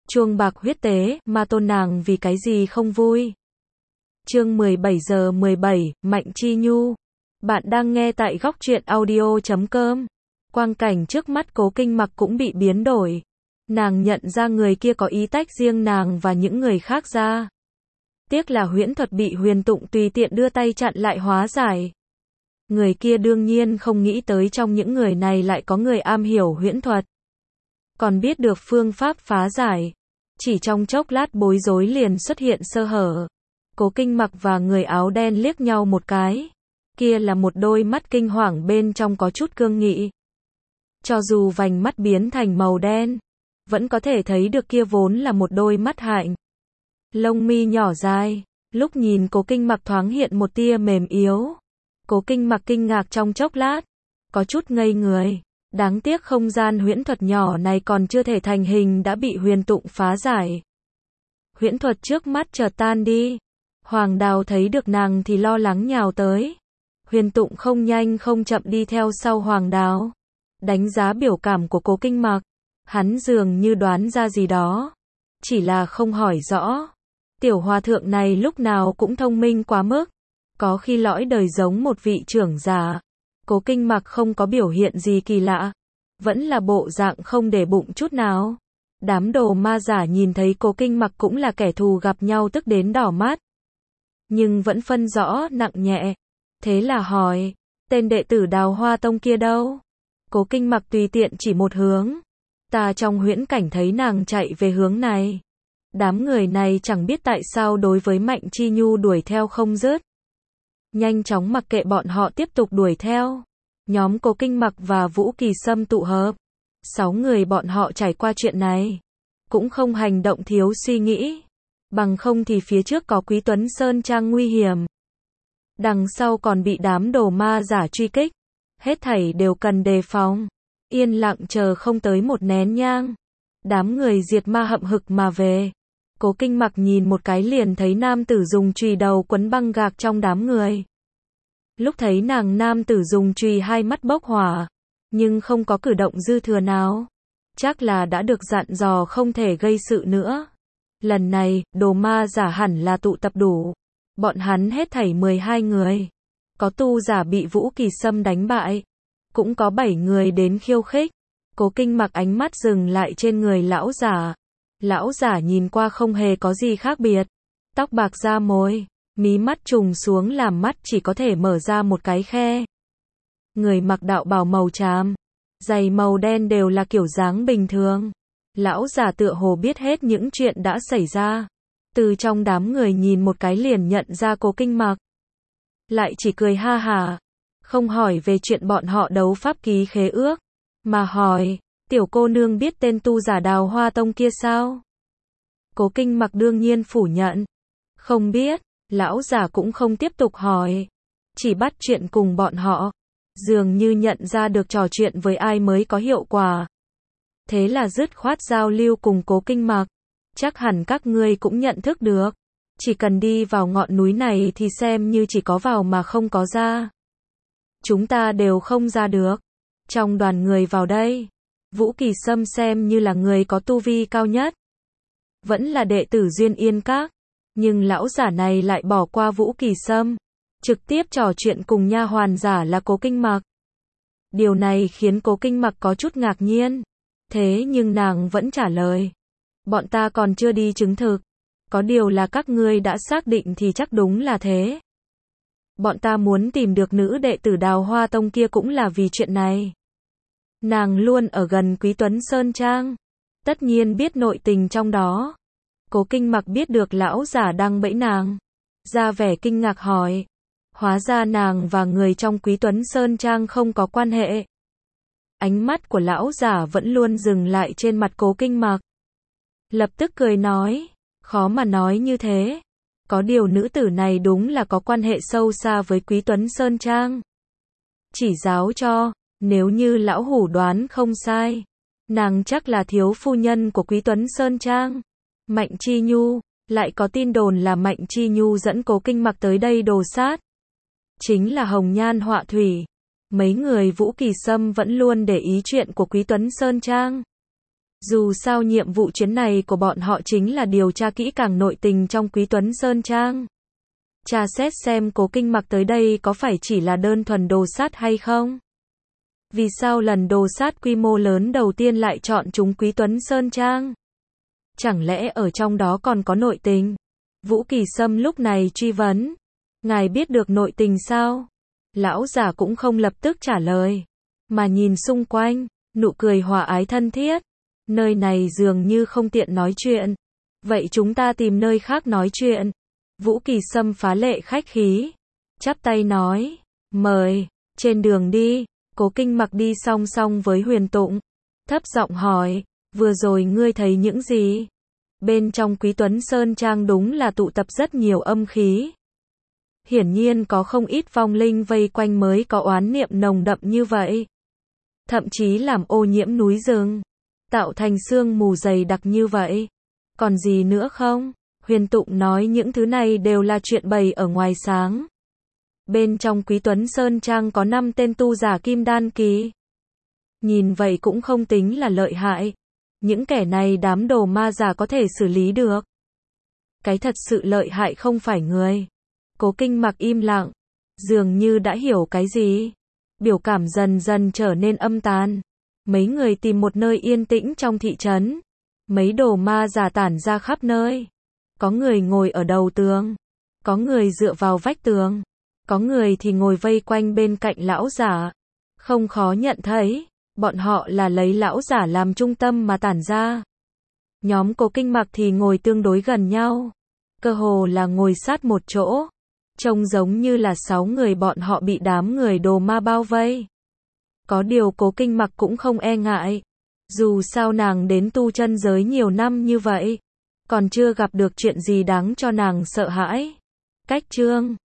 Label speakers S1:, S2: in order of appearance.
S1: chuông bạc huyết tế, ma tôn nàng vì cái gì không vui. Chương 17:17, Mạnh Chi Nhu. Bạn đang nghe tại góc truyện audio.com. Quang cảnh trước mắt Cố Kinh Mặc cũng bị biến đổi. Nàng nhận ra người kia có ý tách riêng nàng và những người khác ra. Tiếc là huyễn thuật bị Huyền Tụng tùy tiện đưa tay chặn lại hóa giải. Người kia đương nhiên không nghĩ tới trong những người này lại có người am hiểu huyễn thuật. Còn biết được phương pháp phá giải. Chỉ trong chốc lát bối rối liền xuất hiện sơ hở. Cố Kinh Mặc và người áo đen liếc nhau một cái. Kia là một đôi mắt kinh hoàng bên trong có chút cương nghị. Cho dù vành mắt biến thành màu đen, vẫn có thể thấy được kia vốn là một đôi mắt hạnh. Lông mi nhỏ dài, lúc nhìn Cố Kinh Mặc thoáng hiện một tia mềm yếu. Cố Kinh Mặc kinh ngạc trong chốc lát, có chút ngây người. Đáng tiếc không gian huyễn thuật nhỏ này còn chưa thể thành hình đã bị Huyền Tụng phá giải. Huyễn thuật trước mắt chợt tan đi. Hoàng Đào thấy được nàng thì lo lắng nhào tới. Huyền Tụng không nhanh không chậm đi theo sau Hoàng Đào. Đánh giá biểu cảm của Cố Kinh Mặc. Hắn dường như đoán ra gì đó. Chỉ là không hỏi rõ. Tiểu hòa thượng này lúc nào cũng thông minh quá mức. Có khi lõi đời giống một vị trưởng giả. Cố Kinh Mặc không có biểu hiện gì kỳ lạ. Vẫn là bộ dạng không để bụng chút nào. Đám đồ ma giả nhìn thấy Cố Kinh Mặc cũng là kẻ thù gặp nhau tức đến đỏ mắt. Nhưng vẫn phân rõ nặng nhẹ. Thế là hỏi, tên đệ tử Đào Hoa Tông kia đâu? Cố Kinh Mặc tùy tiện chỉ một hướng. Ta trong huyễn cảnh thấy nàng chạy về hướng này. Đám người này chẳng biết tại sao đối với Mạnh Chi Nhu đuổi theo không dứt. Nhanh chóng mặc kệ bọn họ tiếp tục đuổi theo. Nhóm Cố Kinh Mặc và Vũ Kỳ Sâm tụ hợp. 6 người bọn họ trải qua chuyện này. Cũng không hành động thiếu suy nghĩ. Bằng không thì phía trước có Quý Tuấn Sơn Trang nguy hiểm. Đằng sau còn bị đám đồ ma giả truy kích. Hết thảy đều cần đề phòng. Yên lặng chờ không tới một nén nhang. Đám người diệt ma hậm hực mà về. Cố Kinh Mặc nhìn một cái liền thấy nam tử dùng chùy đầu quấn băng gạc trong đám người. Lúc thấy nàng nam tử dùng chùy hai mắt bốc hỏa. Nhưng không có cử động dư thừa nào. Chắc là đã được dặn dò không thể gây sự nữa. Lần này, đồ ma giả hẳn là tụ tập đủ. Bọn hắn hết thảy 12 người. Có tu giả bị Vũ Kỳ Sâm đánh bại. Cũng có 7 người đến khiêu khích. Cố Kinh Mặc ánh mắt dừng lại trên người lão giả. Lão giả nhìn qua không hề có gì khác biệt. Tóc bạc da môi, mí mắt trùng xuống làm mắt chỉ có thể mở ra một cái khe. Người mặc đạo bào màu tràm, giày màu đen đều là kiểu dáng bình thường. Lão giả tựa hồ biết hết những chuyện đã xảy ra. Từ trong đám người nhìn một cái liền nhận ra Cố Kinh Mặc. Lại chỉ cười ha hả. Không hỏi về chuyện bọn họ đấu pháp ký khế ước. Mà hỏi, tiểu cô nương biết tên tu giả Đào Hoa Tông kia sao? Cố Kinh Mặc đương nhiên phủ nhận. Không biết, lão giả cũng không tiếp tục hỏi. Chỉ bắt chuyện cùng bọn họ. Dường như nhận ra được trò chuyện với ai mới có hiệu quả. Thế là dứt khoát giao lưu cùng Cố Kinh Mặc. Chắc hẳn các ngươi cũng nhận thức được. Chỉ cần đi vào ngọn núi này thì xem như chỉ có vào mà không có ra. Chúng ta đều không ra được. Trong đoàn người vào đây, Vũ Kỳ Sâm xem như là người có tu vi cao nhất. Vẫn là đệ tử Duyên Yên Các. Nhưng lão giả này lại bỏ qua Vũ Kỳ Sâm. Trực tiếp trò chuyện cùng nha hoàn giả là Cố Kinh Mặc. Điều này khiến Cố Kinh Mặc có chút ngạc nhiên. Thế nhưng nàng vẫn trả lời. Bọn ta còn chưa đi chứng thực. Có điều là các ngươi đã xác định thì chắc đúng là thế. Bọn ta muốn tìm được nữ đệ tử Đào Hoa Tông kia cũng là vì chuyện này. Nàng luôn ở gần Quý Tuấn Sơn Trang. Tất nhiên biết nội tình trong đó. Cố Kinh Mặc biết được lão giả đang bẫy nàng. Ra vẻ kinh ngạc hỏi. Hóa ra nàng và người trong Quý Tuấn Sơn Trang không có quan hệ. Ánh mắt của lão giả vẫn luôn dừng lại trên mặt Cố Kinh Mặc. Lập tức cười nói. Khó mà nói như thế. Có điều nữ tử này đúng là có quan hệ sâu xa với Quý Tuấn Sơn Trang. Chỉ giáo cho, nếu như lão hủ đoán không sai. Nàng chắc là thiếu phu nhân của Quý Tuấn Sơn Trang. Mạnh Chi Nhu, lại có tin đồn là Mạnh Chi Nhu dẫn Cố Kinh Mặc tới đây đồ sát. Chính là hồng nhan họa thủy. Mấy người Vũ Kỳ Sâm vẫn luôn để ý chuyện của Quý Tuấn Sơn Trang. Dù sao nhiệm vụ chuyến này của bọn họ chính là điều tra kỹ càng nội tình trong Quý Tuấn Sơn Trang. Tra xét xem Cố Kinh Mặc tới đây có phải chỉ là đơn thuần đồ sát hay không? Vì sao lần đồ sát quy mô lớn đầu tiên lại chọn chúng Quý Tuấn Sơn Trang? Chẳng lẽ ở trong đó còn có nội tình? Vũ Kỳ Sâm lúc này truy vấn. Ngài biết được nội tình sao? Lão giả cũng không lập tức trả lời, mà nhìn xung quanh, nụ cười hòa ái thân thiết. Nơi này dường như không tiện nói chuyện. Vậy chúng ta tìm nơi khác nói chuyện. Vũ Kỳ Sâm phá lệ khách khí, chắp tay nói, mời, trên đường đi. Cố Kinh Mặc đi song song với Huyền Tụng, thấp giọng hỏi, vừa rồi ngươi thấy những gì? Bên trong Quý Tuấn Sơn Trang đúng là tụ tập rất nhiều âm khí. Hiển nhiên có không ít vong linh vây quanh mới có oán niệm nồng đậm như vậy. Thậm chí làm ô nhiễm núi rừng, tạo thành sương mù dày đặc như vậy. Còn gì nữa không? Huyền Tụng nói những thứ này đều là chuyện bày ở ngoài sáng. Bên trong Quý Tuấn Sơn Trang có 5 tên tu giả kim đan kỳ. Nhìn vậy cũng không tính là lợi hại. Những kẻ này đám đồ ma giả có thể xử lý được. Cái thật sự lợi hại không phải người. Cố Kinh Mặc im lặng, dường như đã hiểu cái gì. Biểu cảm dần dần trở nên âm tàn. Mấy người tìm một nơi yên tĩnh trong thị trấn. Mấy đồ ma giả tản ra khắp nơi. Có người ngồi ở đầu tường, có người dựa vào vách tường, có người thì ngồi vây quanh bên cạnh lão giả. Không khó nhận thấy, bọn họ là lấy lão giả làm trung tâm mà tản ra. Nhóm Cố Kinh Mặc thì ngồi tương đối gần nhau, cơ hồ là ngồi sát một chỗ, trông giống như là 6 người bọn họ bị đám người đồ ma bao vây. Có điều Cố Kinh Mặc cũng không e ngại, dù sao nàng đến tu chân giới nhiều năm như vậy, còn chưa gặp được chuyện gì đáng cho nàng sợ hãi. Cách chương